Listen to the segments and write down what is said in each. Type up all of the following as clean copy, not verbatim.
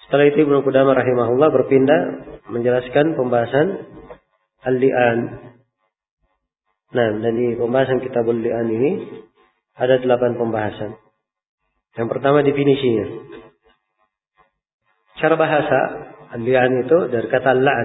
Setelah itu Ibnu Qudamah rahimahullah berpindah menjelaskan pembahasan al-li'an. Nah, dan di pembahasan kitabul li'an ini ada 8 pembahasan. Yang pertama definisinya. Cara bahasa al-li'an itu dari kata la'an.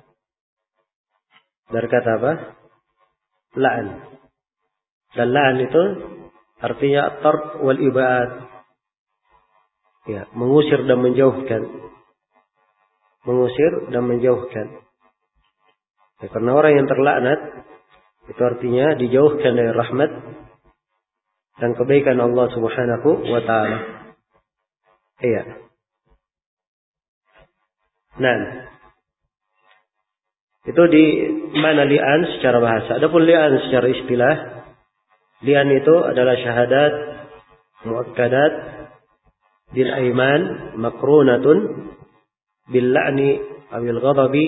Dari kata apa? La'an. Dan la'an itu artinya at-tard wal ibad. Ya, mengusir dan menjauhkan. Mengusir dan menjauhkan. Ya, karena orang yang terlaknat itu artinya dijauhkan dari rahmat dan kebaikan Allah Subhanahu wa taala. Iya. Nah, itu di mana li'an secara bahasa. Adapun li'an secara istilah, li'an itu adalah syahadat muakkadat bil aiman makrunatun bil la'ni awil ghadabi.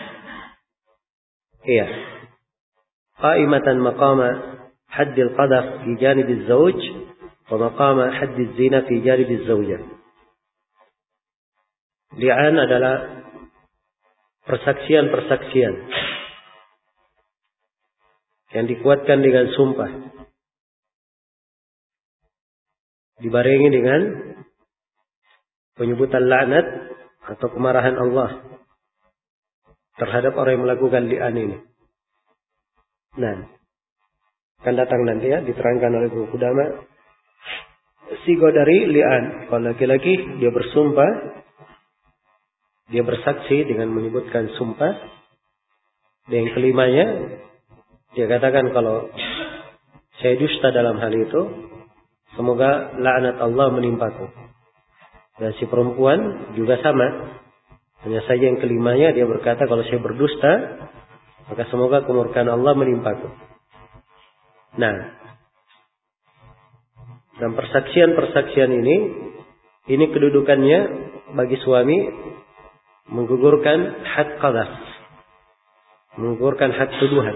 Iya. Qaimatan maqama haddil qadhaf fi janibiz zawj wa maqama haddiz zina fi janibiz zawjah. Li'an adalah persaksian-persaksian yang dikuatkan dengan sumpah, dibarengi dengan penyebutan laknat atau kemarahan Allah terhadap orang yang melakukan li'an ini. Nah, akan datang nanti ya diterangkan oleh Ibnu Qudamah sigo dari li'an. Kalau laki-laki dia bersumpah, dia bersaksi dengan menyebutkan sumpah. Dan yang kelimanya dia katakan kalau saya dusta dalam hal itu, semoga laknat Allah menimpaku. Dan si perempuan juga sama. Hanya saja yang kelimanya dia berkata kalau saya berdusta, maka semoga kemurkaan Allah menimpaku. Nah, dan persaksian-persaksian ini kedudukannya bagi suami menggugurkan had qadhaf, menggugurkan had tuduhan.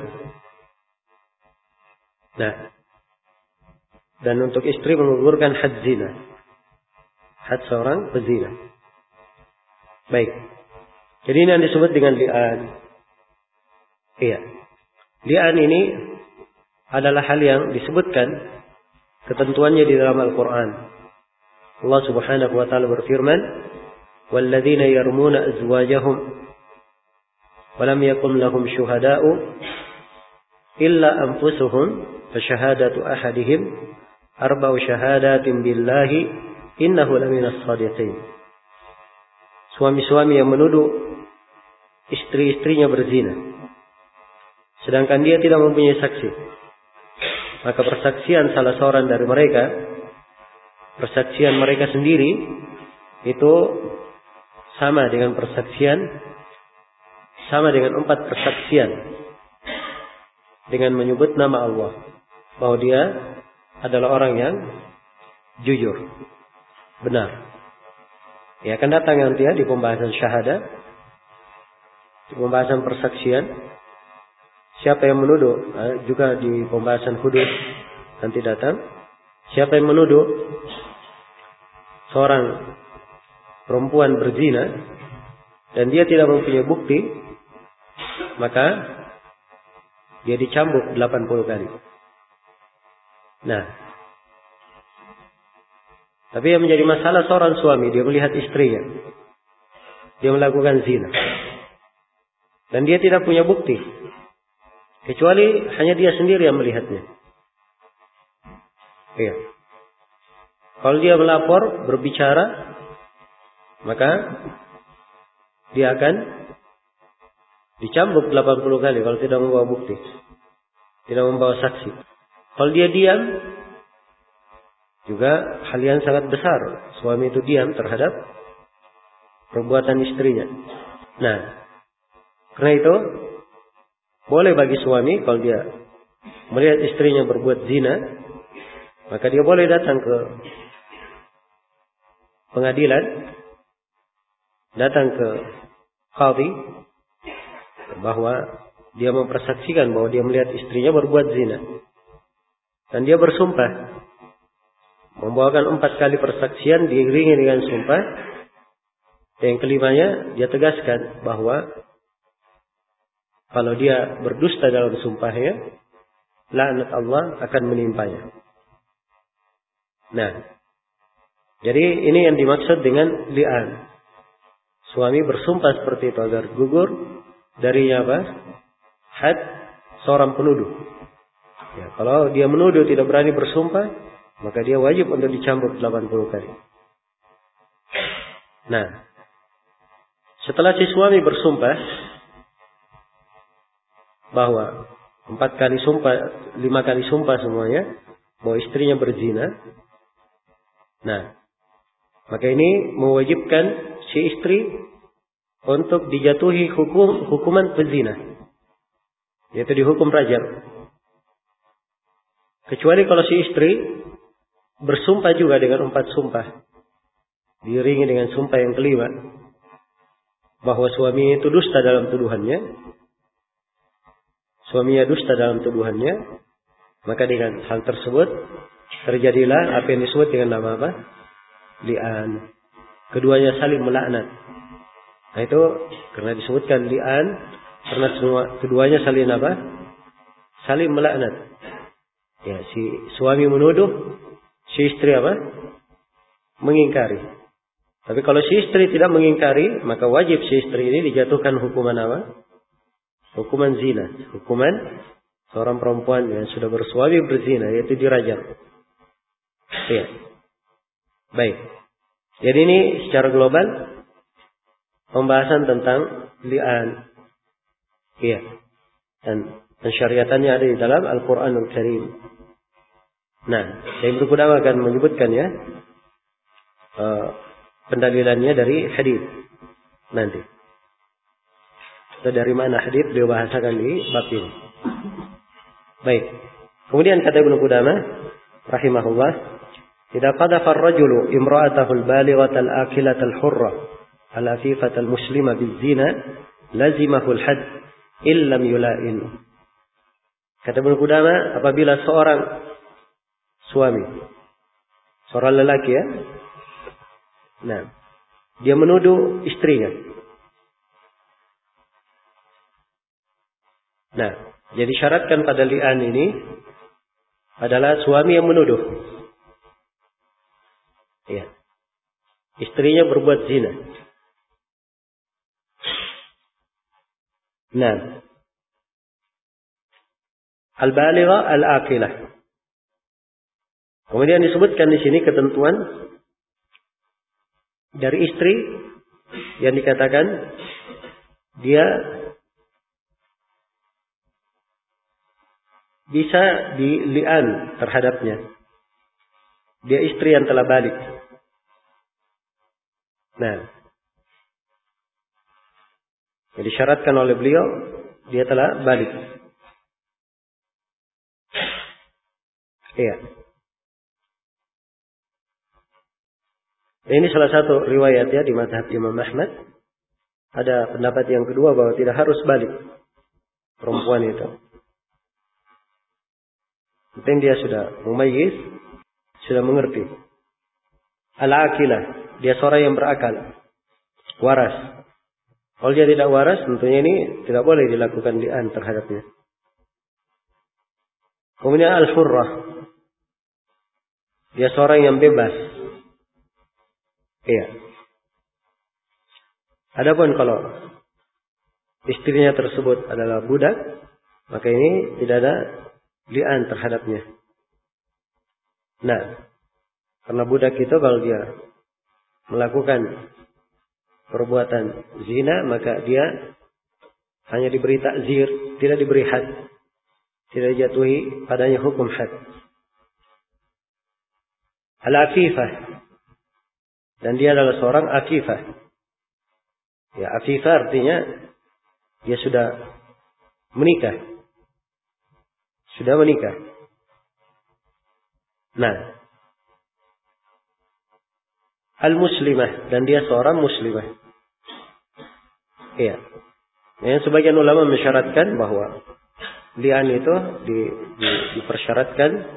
Nah, dan untuk istri menggugurkan had zina, had seorang pezina. Baik. Jadi ini yang disebut dengan li'an. Iya. Li'an ini adalah hal yang disebutkan ketentuannya di dalam Al-Quran. Allah Subhanahu wa taala berfirman, "Walladzina yarmuna azwajahum wa lam yakun lahum syuhada'u illa anfusuhum fa syahadatu ahadihim arba'u syahadatin billahi innahu laminas shadiqin." Suami-suami yang menuduh istri-istrinya berzina, sedangkan dia tidak mempunyai saksi, maka persaksian salah seorang dari mereka, persaksian mereka sendiri, itu sama dengan sama dengan 4 persaksian dengan menyebut nama Allah, bahwa dia adalah orang yang jujur, benar. Ya, akan datang nanti ya di pembahasan syahadah, di pembahasan persaksian. Siapa yang menuduh, juga di pembahasan hudud nanti datang. Siapa yang menuduh seorang perempuan berzina dan dia tidak mempunyai bukti, maka dia dicambuk 80 kali. Nah, tapi yang menjadi masalah seorang suami, dia melihat istrinya, dia melakukan zina, dan dia tidak punya bukti, kecuali hanya dia sendiri yang melihatnya. Iya. Kalau dia melapor, berbicara, maka dia akan dicambuk 80 kali kalau tidak membawa bukti, tidak membawa saksi. Kalau dia diam, juga hal yang sangat besar. Suami itu diam terhadap perbuatan istrinya. Nah, karena itu boleh bagi suami kalau dia melihat istrinya berbuat zina, maka dia boleh datang ke pengadilan, datang ke qadhi, bahwa dia mempersaksikan bahwa dia melihat istrinya berbuat zina, dan dia bersumpah, membawakan 4 kali persaksian diiringi dengan sumpah Yang kelimanya, dia tegaskan bahwa kalau dia berdusta dalam sumpahnya, laknat Allah akan menimpanya. Nah, jadi ini yang dimaksud dengan li'an. Suami bersumpah seperti itu agar gugur dari apa? Had seorang penuduh. Ya, kalau dia menuduh tidak berani bersumpah, maka dia wajib untuk dicambuk 80 kali. Nah, setelah si suami bersumpah bahwa 4 kali sumpah, 5 kali sumpah semuanya bahwa istrinya berzina. Nah, maka ini mewajibkan si istri untuk dijatuhi hukuman pezina, yaitu dihukum rajam. Kecuali kalau si istri bersumpah juga dengan 4 sumpah, diiringi dengan sumpah yang kelima, bahwa suaminya itu dusta dalam tuduhannya. Suaminya dusta dalam tuduhannya, maka dengan hal tersebut terjadilah apa yang disebut dengan nama apa? Li'an. Keduanya saling melaknat. Nah itu karena disebutkan li'an, karena keduanya saling apa? Saling melaknat. Ya, si suami menuduh, si istri apa? Mengingkari. Tapi kalau si istri tidak mengingkari, maka wajib si istri ini dijatuhkan hukuman apa? Hukuman zina. Hukuman seorang perempuan yang sudah bersuami berzina, yaitu dirajam. Ya. Baik. Jadi ini secara global pembahasan tentang li'an. Iya. Dan syariatannya ada di dalam Al-Quranul Karim. Nah, Syekh Ibnu Qudamah akan menyebutkan ya pendalilannya dari hadis nanti. Atau dari mana hadis beliau bahasakan di bab ini. Baik. Kemudian kata Ibnu Qudamah rahimahullah, "Idza qadafa ar-rajulu imra'atahu al-balighata al-akilata al-hurra al-afifata al-muslima biz-zina lazimahu al-hadd illam yula'in." Kata Ibnu Qudamah, apabila seorang suami, seorang lelaki ya, nah, dia menuduh istrinya. Nah, jadi syaratkan pada li'an ini adalah suami yang menuduh. Ya. Istrinya berbuat zina. Nah, al-baligha al-aqilah. Kemudian disebutkan di sini ketentuan dari istri yang dikatakan dia bisa dili'an terhadapnya. Dia istri yang telah balik. Nah, yang disyaratkan oleh beliau, dia telah balik. Iya. Ini salah satu riwayat ya di mazhab Imam Ahmad. Ada pendapat yang kedua bahwa tidak harus balik perempuan itu. Penting dia sudah mumayyiz, sudah mengerti. Al-aqilah, dia seorang yang berakal, waras. Kalau dia tidak waras, tentunya ini tidak boleh dilakukan li'an terhadapnya. Kemudian al-hurrah, dia seorang yang bebas. Iya. Adapun kalau istrinya tersebut adalah budak, maka ini tidak ada li'an terhadapnya. Nah, karena budak itu kalau dia melakukan perbuatan zina, maka dia hanya diberi takzir, tidak diberi had, tidak dijatuhi padanya hukum had. Al-afifah, dan dia adalah seorang akifah. Ya, afifah artinya dia sudah menikah. Sudah menikah. Nah, al-muslimah, dan dia seorang muslimah. Iya. Yang sebagian ulama mensyaratkan bahwa li'an itu dipersyaratkan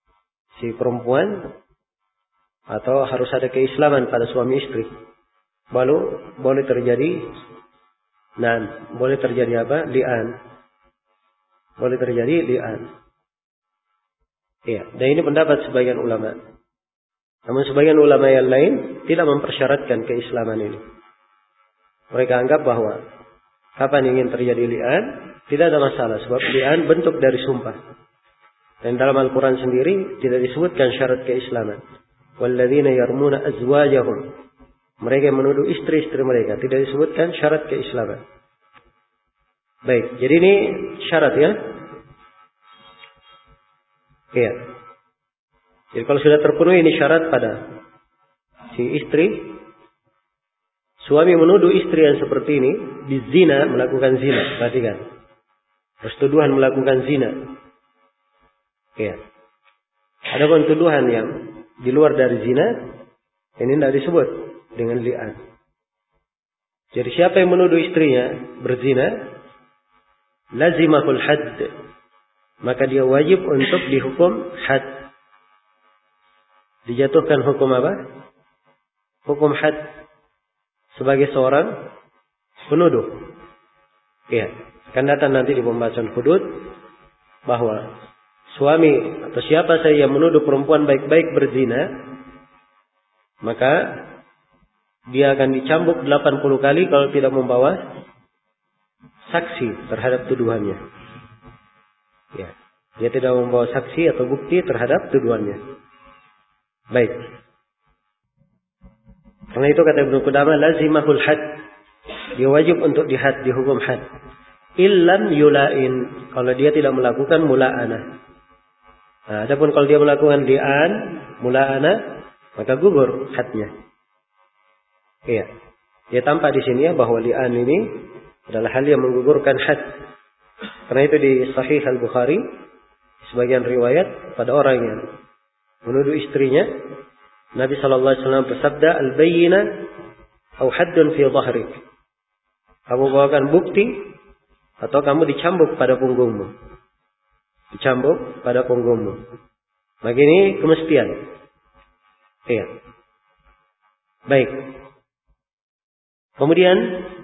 si perempuan atau harus ada keislaman pada suami istri. boleh terjadi boleh terjadi apa? Li'an. Boleh terjadi li'an. Iya, dan ini pendapat sebagian ulama. Namun sebagian ulama yang lain tidak mempersyaratkan keislaman ini. Mereka anggap bahwa kapan ingin terjadi li'an, tidak ada masalah. Sebab li'an bentuk dari sumpah. Dan dalam Al-Quran sendiri tidak disebutkan syarat keislaman. Walladzina yarmuna azwajahum. Mereka yang menuduh istri-istri mereka. Tidak disebutkan syarat keislaman. Baik, jadi ini syarat ya. Iya. Jadi kalau sudah terpenuhi ini syarat pada si istri, suami menuduh istri yang seperti ini bizina, melakukan zina, perhatikan. Persetuduhan melakukan zina. Iya. Adapun tuduhan yang di luar dari zina, ini tidak disebut dengan li'an. Jadi siapa yang menuduh istrinya berzina, lazimahul hadd, maka dia wajib untuk dihukum had. Dijatuhkan hukum apa? Hukum had sebagai seorang penuduh. Iya, akan datang nanti di pembahasan hudud bahwa suami atau siapa saja yang menuduh perempuan baik-baik berzina, maka dia akan dicambuk 80 kali kalau tidak membawa saksi terhadap tuduhannya. Ya, dia tidak membawa saksi atau bukti terhadap tuduhannya. Baik. Karena itu kata Ibnu Qudamah, lazimahul had. Dia wajib untuk dihukum had. Illam yula'in, kalau dia tidak melakukan mula'anah. Nah, adapun kalau dia melakukan li'an, mula'anah, maka gugur hadnya. Iya. Dia tampak di sini ya bahwa li'an ini adalah hal yang menggugurkan had. Karena itu di Sahih Al-Bukhari sebagian riwayat pada orang yang menuduh istrinya, Nabi sallallahu alaihi wasallam bersabda, "Al-bayyina aw haddun fi dhahrik." Kamu bawakan bukti atau kamu dicambuk pada punggungmu. Dicambuk pada punggungmu. Maka ini kemestian. Iya. Baik. Kemudian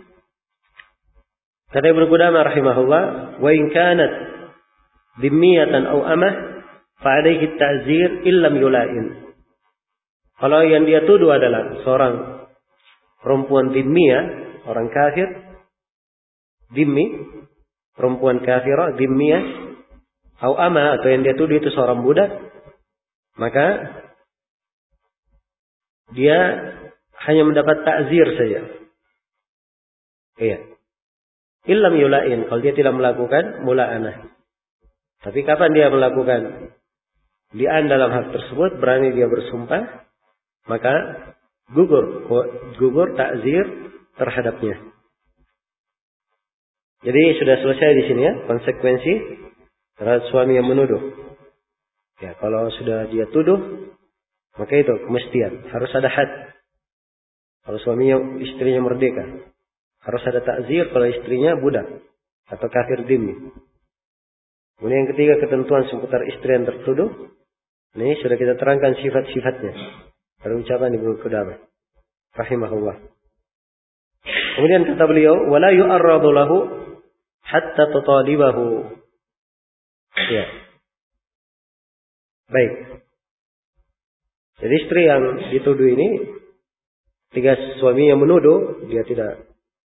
kata Ibnu Qudamah rahimahullah, wa in kanat dhimmiyatan aw amah fa alayhi at-ta'zir illam yula'in. Kalau yang dia tuduh adalah seorang perempuan dhimmiyah, orang kafir, dhimmi, perempuan kafirah, dhimmiyah, aw amah, atau yang dia tuduh itu seorang budak, maka dia hanya mendapat ta'zir saja. Iya. Illam yula'in, kalau dia tidak melakukan mula'anah. Tapi kapan dia melakukan li'an dalam hal tersebut, berani dia bersumpah, maka gugur ta'zir terhadapnya. Jadi sudah selesai di sini ya konsekuensi terhadap suami yang menuduh. Ya, kalau sudah dia tuduh, maka itu kemestian, harus ada had. Kalau suaminya istrinya merdeka, harus ada ta'zir kalau istrinya budak atau kafir dhimmi. Kemudian yang ketiga, ketentuan seputar istri yang tertuduh. Ini sudah kita terangkan sifat-sifatnya dari ucapan Ibnu Qudamah rahimahullah. Kemudian kata beliau, wala yu'arradu lahu hatta tutalibahu. Ya. Baik. Jadi istri yang dituduh ini, tiga suami yang menuduh, dia tidak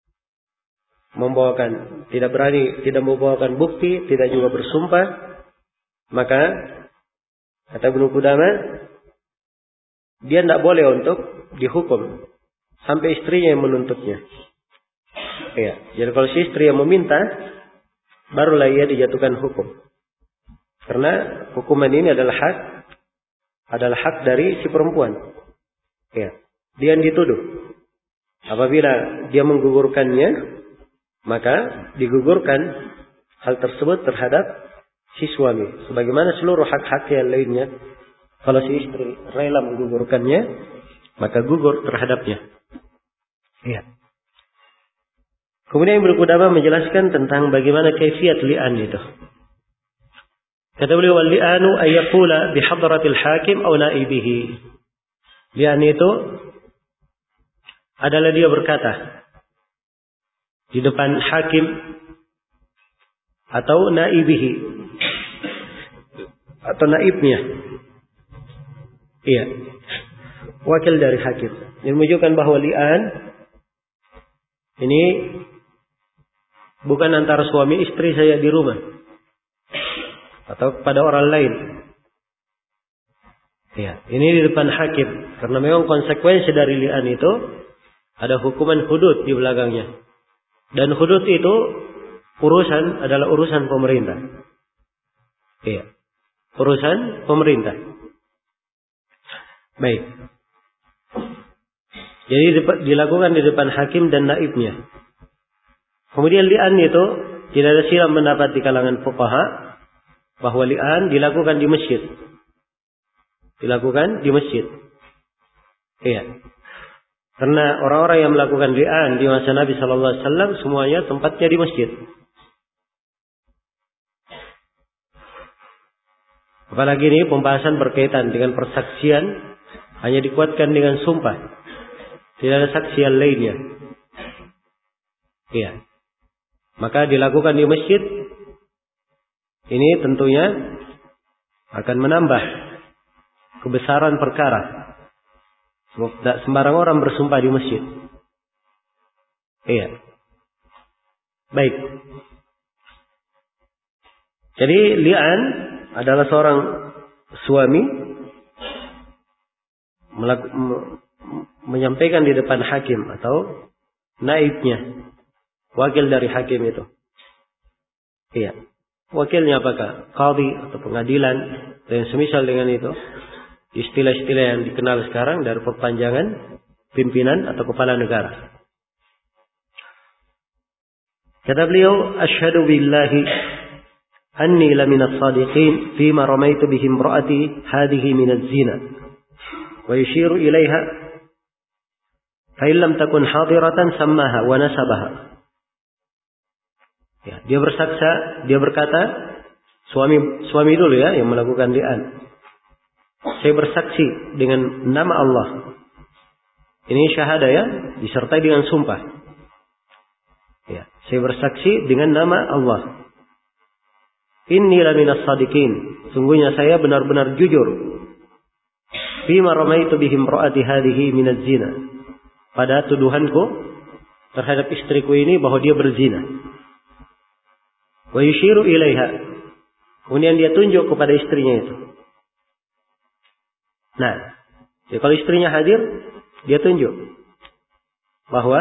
berani, tidak membawakan bukti, tidak juga bersumpah, maka kata Ibnu Qudamah, dia tidak boleh untuk dihukum sampai istrinya yang menuntutnya. Ya, jadi kalau si istri yang meminta, barulah ia dijatuhkan hukum. Karena hukuman ini adalah hak dari si perempuan. Ya, dia yang dituduh. Apabila dia menggugurkannya, maka digugurkan hal tersebut terhadap si suami. Sebagaimana seluruh hak-hak yang lainnya. Kalau si istri rela menggugurkannya, maka gugur terhadapnya. Iya. Kemudian Ibnu Qudamah menjelaskan tentang bagaimana kaifiyat li'an itu. Kata beliau, wal li'anu ayyaqula bihadratil hakim aw naibihi. Li'an itu adalah dia berkata di depan hakim atau naibihi atau naibnya. Iya. Wakil dari hakim. Ini menunjukkan bahwa li'an ini bukan antara suami istri saya di rumah atau kepada orang lain. Ya, ini di depan hakim karena memang konsekuensi dari li'an itu ada hukuman hudud di belakangnya. Dan hudud itu adalah urusan pemerintah. Iya. Urusan pemerintah. Baik. Jadi dilakukan di depan hakim dan naibnya. Kemudian li'an itu tidak ada silap pendapat di kalangan fuqaha bahwa li'an dilakukan di masjid. Dilakukan di masjid. Iya. Karena orang-orang yang melakukan li'an di masa Nabi sallallahu alaihi wasallam semuanya tempatnya di masjid. Apalagi ini pembahasan berkaitan dengan persaksian hanya dikuatkan dengan sumpah. Tidak ada saksi yang lainnya. Iya. Maka dilakukan di masjid. Ini tentunya akan menambah kebesaran perkara. Sebab tidak sembarang orang bersumpah di masjid. Iya. Baik. Jadi li'an adalah seorang suami menyampaikan di depan hakim atau naibnya, wakil dari hakim itu. Iya. Wakilnya apakah? Qadhi atau pengadilan dan semisal dengan itu. Istilah-istilah yang dikenal sekarang dari perpanjangan pimpinan atau kepala negara. Kata beliau, asyhadu billahi anni laminas sadiqin fima ramaitu bihi imraati hadhihi minaz zina. Wa yushiru ilaiha fa in lam takun hadiratan sammaha wa nasabaha. Ya, dia berkata, suami dulu ya yang melakukan li'an. Saya bersaksi dengan nama Allah. Ini syahadah ya, disertai dengan sumpah. Ya, saya bersaksi dengan nama Allah. Inni laminas sadiqin. Sungguhnya saya benar-benar jujur. Fima ramaitu bihi imraati hadhihi minaz zina. Pada tuduhanku terhadap istriku ini bahwa dia berzina. Wa yushiru ilaiha. Kemudian dia tunjuk kepada istrinya itu. Nah, jadi kalau istrinya hadir, dia tunjuk bahwa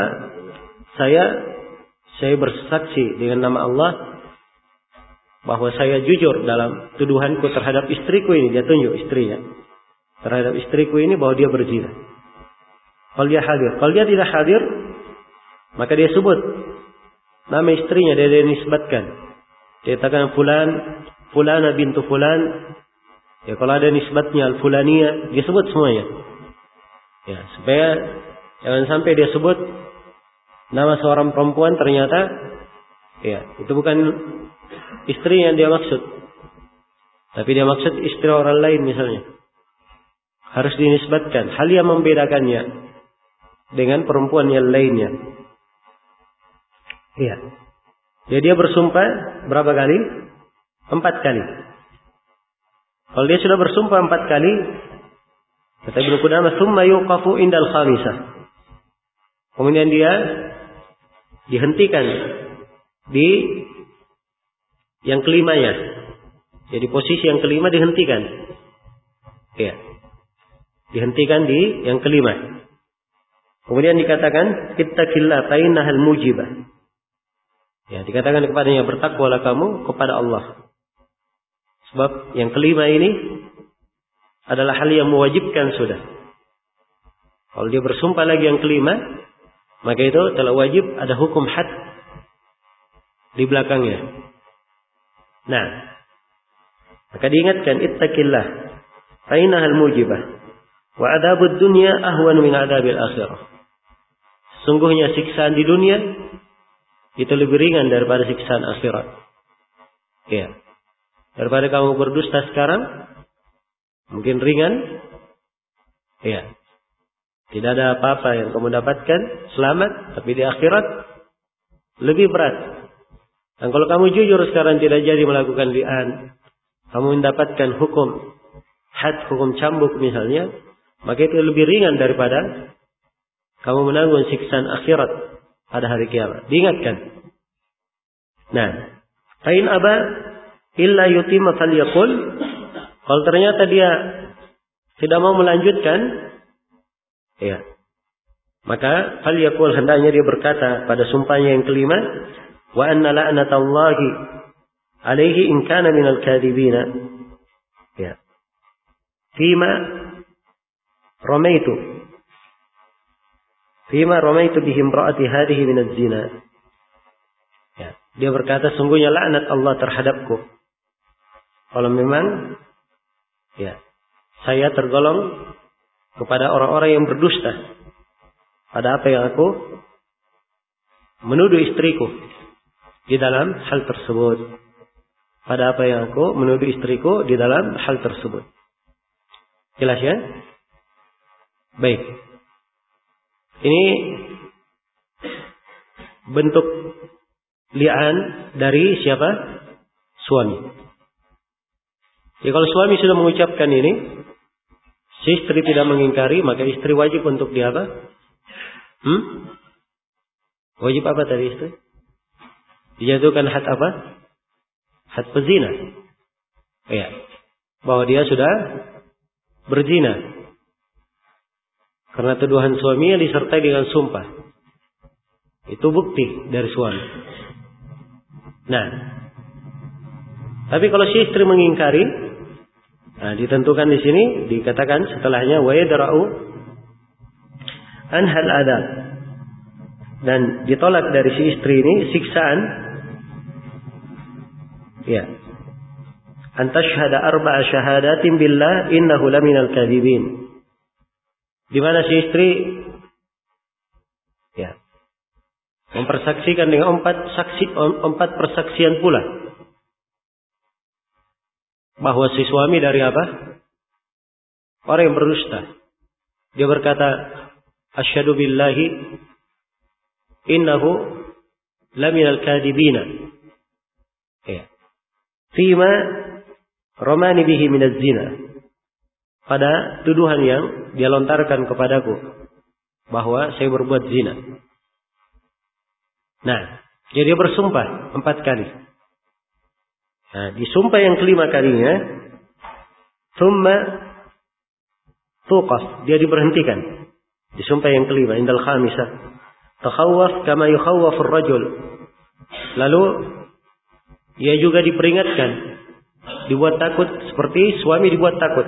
saya bersaksi dengan nama Allah bahwa saya jujur dalam tuduhanku terhadap istriku ini. Dia tunjuk istrinya terhadap istriku ini bahwa dia berzina. Kalau dia hadir, kalau dia tidak hadir, maka dia sebut nama istrinya, dia nisbatkan. Dia katakan fulana bintu fulan. Ya, kalau ada nisbatnya al-fulaniyah, dia sebut semuanya. Ya, supaya jangan sampai dia sebut nama seorang perempuan ternyata ya, itu bukan istri yang dia maksud. Tapi dia maksud istri orang lain misalnya. Harus dinisbatkan hal yang membedakannya dengan perempuan yang lainnya. Iya. Jadi dia bersumpah berapa kali? 4 kali. Kalau dia sudah bersumpah 4 kali, kata Ibnu Qudamah, "Tsumma yuqafu indal khamisah." Kemudian dia dihentikan di yang kelimanya. Jadi posisi yang kelima dihentikan. Ya. Dihentikan di yang kelima. Kemudian dikatakan, "Ittaqillah fa innahal mujibah." Ya, dikatakan kepadanya, bertakwalah kamu kepada Allah. Sebab yang kelima ini adalah hal yang mewajibkan sudah. Kalau dia bersumpah lagi yang kelima, maka itu telah wajib ada hukum had di belakangnya. Nah, maka diingatkan, ittaqillah fa innahal mujibah wa adzabud dunya ahwan min adzabil akhirah. Sungguhnya siksaan di dunia itu lebih ringan daripada siksaan akhirat. Ya. Daripada kamu berdusta sekarang, mungkin ringan. Ya. Tidak ada apa-apa yang kamu dapatkan selamat, tapi di akhirat lebih berat. Dan kalau kamu jujur sekarang tidak jadi melakukan li'an, kamu mendapatkan hukum had, hukum cambuk misalnya, maka itu lebih ringan daripada kamu menanggung siksaan akhirat pada hari kiamat. Diingatkan. Nah, fa'in aba illa yutimma falyaqul. Kalau ternyata dia tidak mau melanjutkan, ya, maka falyaqul, hendaknya dia berkata pada sumpahnya yang kelima, wa anna la'natallahi alaihi in kana minal kadhibina. Ya. Fima ramaitu bihi imra'ati hadhihi minaz zina. Ya, dia berkata sungguhnya laknat Allah terhadapku kalau memang ya saya tergolong kepada orang-orang yang berdusta pada apa yang aku menuduh istriku di dalam hal tersebut. Pada apa yang aku menuduh istriku di dalam hal tersebut. Jelas ya? Baik. Ini bentuk li'an dari siapa? Suami. Ya, kalau suami sudah mengucapkan ini, si istri tidak mengingkari, maka istri wajib untuk dia apa? Wajib apa tadi istri? Dijatuhkan had apa? Had pezina. Ya. Bahwa dia sudah berzina. Karena tuduhan suaminya disertai dengan sumpah. Itu bukti dari suami. Nah, tapi kalau si istri mengingkari, nah, ditentukan di sini, dikatakan setelahnya wa yadra'u anhal adab, dan ditolak dari si istri ini siksaan, ya, an tashhada arba'a syahadatin billah innahu laminal kadhibin, di mana si istri ya mempersaksikan dengan 4 persaksian pula bahwa si suami dari apa? Orang yang berdusta. Dia berkata, asyhadu billahi innahu laminal kadhibina. Ya. Fima ramani bihi minaz zina. Pada tuduhan yang dia lontarkan kepadaku bahwa saya berbuat zina. Nah, jadi dia bersumpah 4 kali. Nah, di sumpah yang kelima kalinya, thumma tuqaf, dia diberhentikan. Di sumpah yang kelima, indal khamisah, takhawwaf kama yukhawwaf ar-rajul. Lalu ia juga diperingatkan, dibuat takut seperti suami dibuat takut.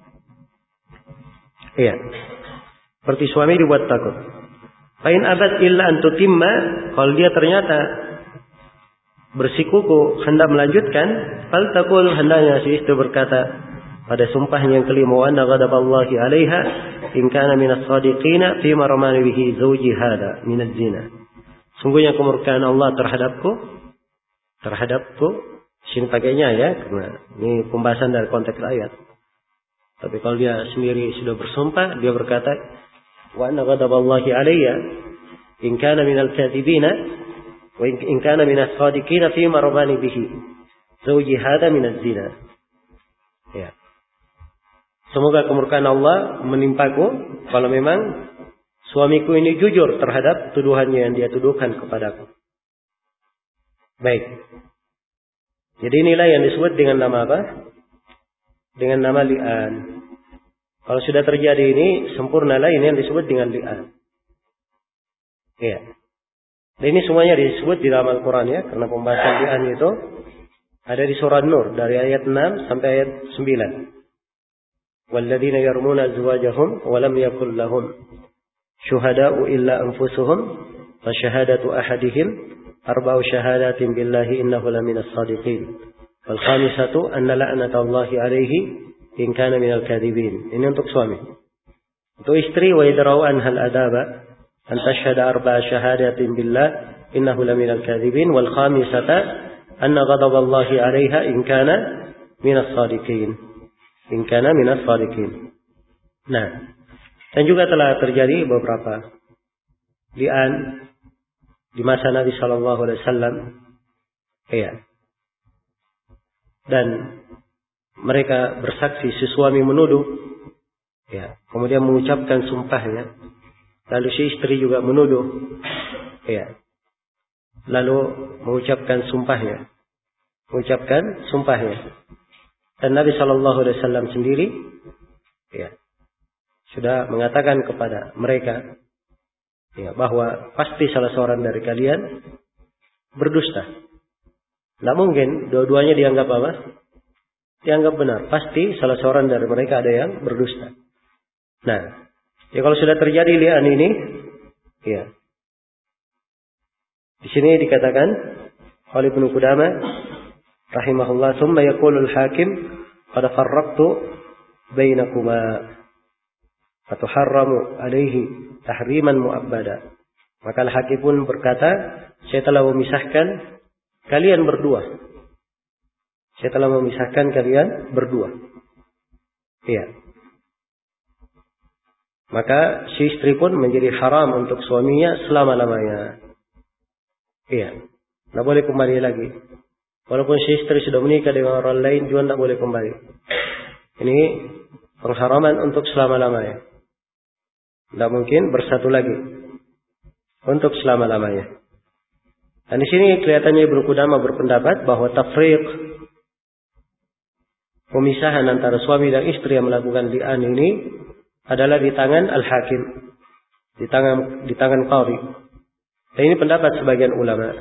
Iya. Seperti suami dibuat takut. Fa in abad illa an tutimma, kalau dia ternyata bersikuku hendak melanjutkan, fal taqul, hendaknya si istri berkata pada sumpahnya yang kelima, wa anna ghadaballahi 'alaiha in kana minas shadiqina fi ma ramani bihi zawji hada minaz zina. Sungguhnya kemurkaan Allah terhadapku, sini pakainya ya, karena ini pembahasan dari konteks ayat. Tapi kalau dia sendiri sudah bersumpah, dia berkata, wa anna ghadaballahi 'alayya in kana minal kadhibina wa in kana minas shadiqina fi ma ramani bihi zawji hada minaz zina. Ya. Semoga kemurkaan Allah menimpaku kalau memang suamiku ini jujur terhadap tuduhannya yang dia tuduhkan kepadaku. Baik. Jadi inilah yang disebut dengan nama apa? Dengan nama li'an. Kalau sudah terjadi ini, sempurnalah ini yang disebut dengan li'an. Iya. Dan ini semuanya disebut di dalam Al-Quran ya, karena pembahasan li'an itu ada di surah Nur dari ayat 6 sampai ayat 9. وَالَّذِينَ يَرْمُونَ أَزْوَاجَهُمْ وَلَمْ يَكُنْ لَهُمْ شُهَدَاءُ إِلَّا أَنفُسُهُمْ فَشَهَادَةُ أَحَدِهِمْ 4 شَهَادَاتٍ بِاللَّهِ إِنَّهُ لَمِنَ الصَّادِقِينَ وَالْخَامِسَةُ أَنَّ لَعْنَةَ اللَّهِ عَلَيْهِ إِنْ كَانَ مِنَ الْكَاذِبِينَ. Ini untuk suami. Untuk istri, وَيَدْرَوْا أَنْهَا الْأَدَابَ أَنْ تَشْهَدَ 4 شَهَادَاتٍ بِاللَّهِ إِنَّهُ لَمِنَ الْكَاذِبِينَ وَالْخَامِسَةَ أَنَّ غَضَبَ اللَّهِ عَلَيْهَا إِنْ كَانَ مِنَ الصَّادِقِينَ. In kana minas shadiqin. Nah, Dan juga telah terjadi beberapa li'an di masa Nabi Shallallahu Alaihi Wasallam. Ya. Dan mereka bersaksi si suami menuduh, ya, kemudian mengucapkan sumpahnya. Lalu si istri juga menuduh, ya, lalu mengucapkan sumpahnya. Dan Nabi Shallallahu Alaihi Wasallam sendiri, ya, sudah mengatakan kepada mereka, ya, bahwa pasti salah seorang dari kalian berdusta. Tidak mungkin dua-duanya dianggap apa? Dianggap benar. Pasti salah seorang dari mereka ada yang berdusta. Nah, ya kalau sudah terjadi li'an ini, ya, di sini dikatakan oleh Ibnu Qudamah rahimahullah, "Tsumma yaqulul hakim qad farraqtu bainakuma fatuharramu alaihi tahriman mu'abbada." Maka al-hakim pun berkata, saya telah memisahkan kalian berdua. Iya. Maka si istri pun menjadi haram untuk suaminya selama-lamanya. Iya. Tidak boleh kembali lagi. Walaupun si istri sudah menikah dengan orang lain juga tidak boleh kembali. Ini pengharaman untuk selama-lamanya. Tidak mungkin bersatu lagi untuk selama-lamanya. Dan di sini kelihatannya Ibnu Qudamah berpendapat bahwa tafriq, pemisahan antara suami dan istri yang melakukan li'an ini adalah di tangan al-hakim, di tangan qadhi. Dan ini pendapat sebagian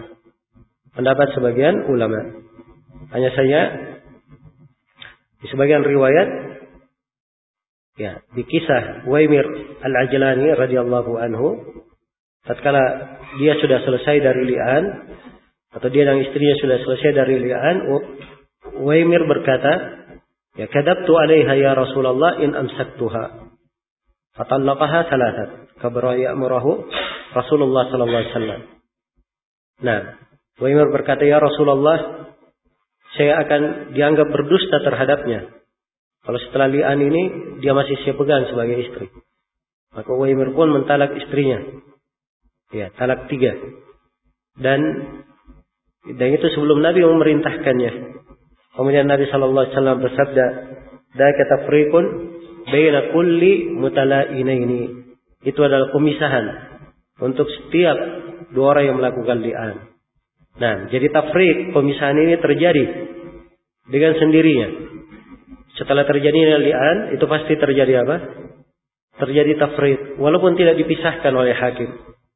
ulama. Hanya saja di sebagian riwayat, ya, di kisah Uwaimir al-Ajlani radhiyallahu anhu, tatkala dia sudah selesai dari li'an, atau dia dan istrinya sudah selesai dari li'an, Uwaimir berkata, ya, kadabtu alaiha ya Rasulullah in amsaktuha fatallaqaha thalathat kabra ya'murahu Rasulullah sallallahu alaihi wasallam. Nah, Uwaimir berkata, ya Rasulullah, saya akan dianggap berdusta terhadapnya kalau setelah li'an ini dia masih saya pegang sebagai istri. Maka Uwaimir pun mentalak istrinya. Ya, talak 3. Dan itu sebelum Nabi memerintahkannya. Kemudian Nabi sallallahu alaihi wasallam bersabda, "Dzaka tafriqun baina kulli mutala'inaini." Itu adalah pemisahan untuk setiap dua orang yang melakukan li'an. Nah, jadi tafriq, pemisahan ini terjadi dengan sendirinya. Setelah terjadinya li'an, itu pasti terjadi apa? Terjadi tafriq, walaupun tidak dipisahkan oleh hakim.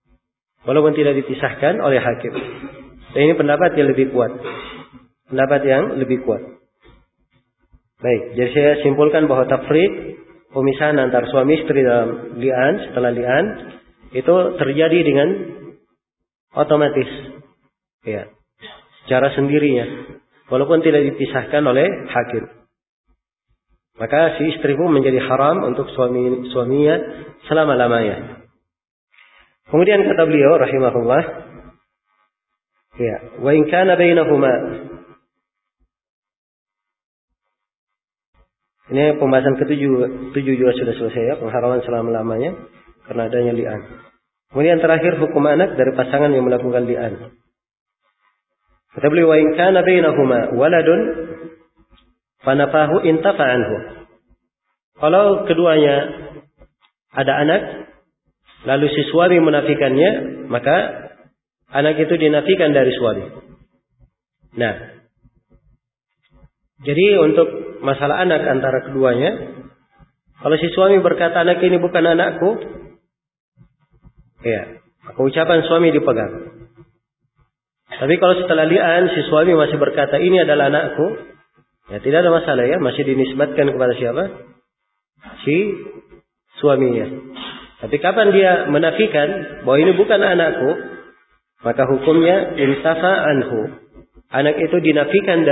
Dan ini pendapat yang lebih kuat. Baik, jadi saya simpulkan bahwa tafriq, pemisahan antar suami istri dalam li'an, setelah li'an, itu terjadi dengan otomatis. Ya, secara sendirinya. Walaupun tidak dipisahkan oleh hakim. Maka si istri pun menjadi haram untuk suaminya selama-lamanya. Kemudian kata beliau rahimahullah, ya, wa in kana bainahuma. Ini pembahasan ketujuh juga sudah selesai, ya, pengharaman selama-lamanya karena adanya li'an. Kemudian terakhir hukum anak dari pasangan yang melakukan li'an. Kata beliau, wa in kana bainahuma waladun fanafahu intafa anhu. Kalau keduanya ada anak, lalu si suami menafikannya, maka anak itu dinafikan dari suami. Nah, jadi untuk masalah anak antara keduanya, kalau si suami berkata anak ini bukan anakku, ya, maka ucapan suami dipegang. Tapi kalau setelah li'an si suami masih berkata ini adalah anakku, ya tidak ada masalah, ya, masih dinisbatkan kepada siapa? Si suaminya. Tapi kapan dia menafikan bahwa ini bukan anakku, maka hukumnya intafa anhu. Anak itu dinafikan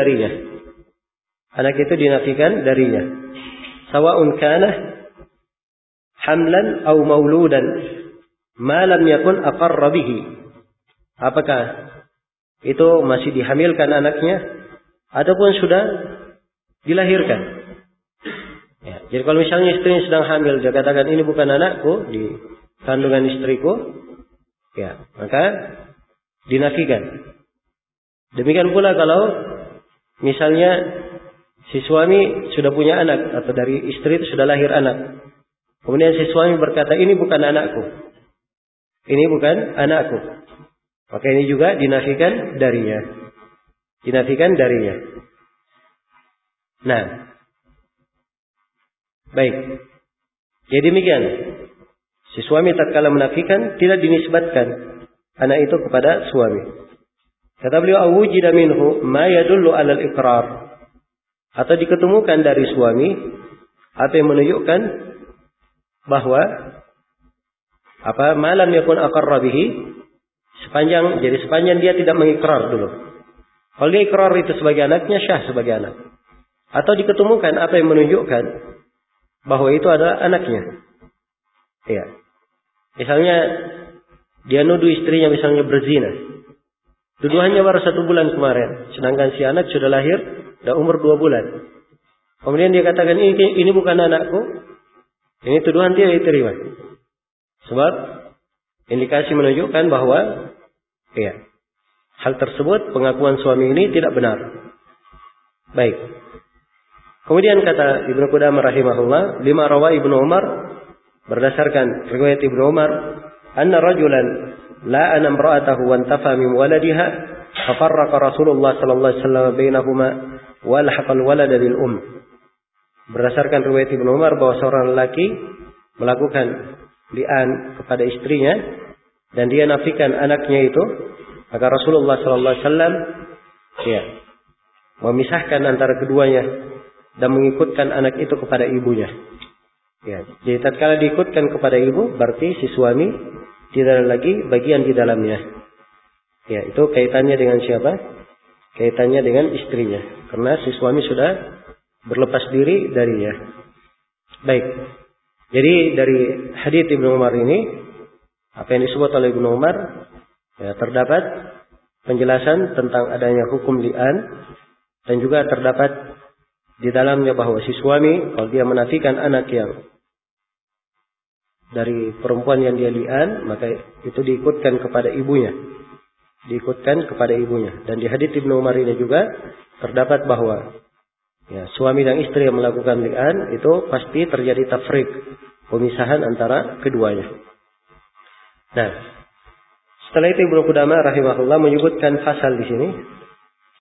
darinya. Sawa'un kana hamlan aw mauludan ma lam yakun aqarra bihi. Apakah itu masih dihamilkan anaknya ataupun sudah dilahirkan? Ya, Jadi kalau misalnya istrinya sedang hamil, dia katakan ini bukan anakku di kandungan istriku, ya, maka dinafikan. Demikian pula kalau misalnya si suami sudah punya anak atau dari istri itu sudah lahir anak. Kemudian si suami berkata ini bukan anakku. Ini bukan anakku. Maka ini juga dinafikan darinya. Dinafikan darinya. Nah. Baik. Jadi demikian. Si suami tatkala menafikan tidak dinisbatkan anak itu kepada suami. Kata beliau, awujida minhu ma yadullu 'alal iqrar. Atau diketemukan dari suami apa yang menunjukkan bahwa malam yakun aqarra bihi, sepanjang dia tidak mengikrar dulu. Kalau dia ikrar itu sebagai anaknya, syah sebagai anak. Atau diketemukan apa yang menunjukkan bahwa itu adalah anaknya. Ya. Misalnya dia nuduh istrinya misalnya berzina. Tuduhannya baru 1 bulan kemarin, sedangkan si anak sudah lahir, sudah umur 2 bulan. Kemudian dia katakan ini bukan anakku. Ini tuduhan tidak diterima. Sebab indikasi menunjukkan bahwa ya, hal tersebut pengakuan suami ini tidak benar. Baik. Kemudian kata Ibnu Qudamah rahimahullah, lima rawa Ibnu Umar, berdasarkan riwayat Ibnu Umar, anna rajulan la'ana imra'atahu wa antafa min waladiha fa farraqa Rasulullah sallallahu alaihi wasallam bainahuma wa lahaqal walada bil Berdasarkan riwayat Ibnu Umar bahwa seorang lelaki melakukan li'an kepada istrinya dan dia nafikan anaknya itu, maka Rasulullah sallallahu alaihi wasallam memisahkan antara keduanya dan mengikutkan anak itu kepada ibunya. Ya, jadi tatkala diikutkan kepada ibu, berarti si suami tidak ada lagi bagian di dalamnya. Ya, itu kaitannya dengan siapa? Kaitannya dengan istrinya. Karena si suami sudah berlepas diri darinya. Baik. Jadi dari hadits Ibnu Umar ini, apa yang disebut oleh Ibnu Umar, ya, terdapat penjelasan tentang adanya hukum li'an dan juga terdapat di dalamnya bahwa si suami kalau dia menafikan anak yang dari perempuan yang dia li'an, maka itu diikutkan kepada ibunya. Diikutkan kepada ibunya. Dan di hadits Ibnu Umar ini juga terdapat bahwa ya, suami dan istri yang melakukan li'an itu pasti terjadi tafriq, pemisahan antara keduanya. Nah, setelah itu Ibnu Qudamah rahimahullah menyebutkan fasal di sini.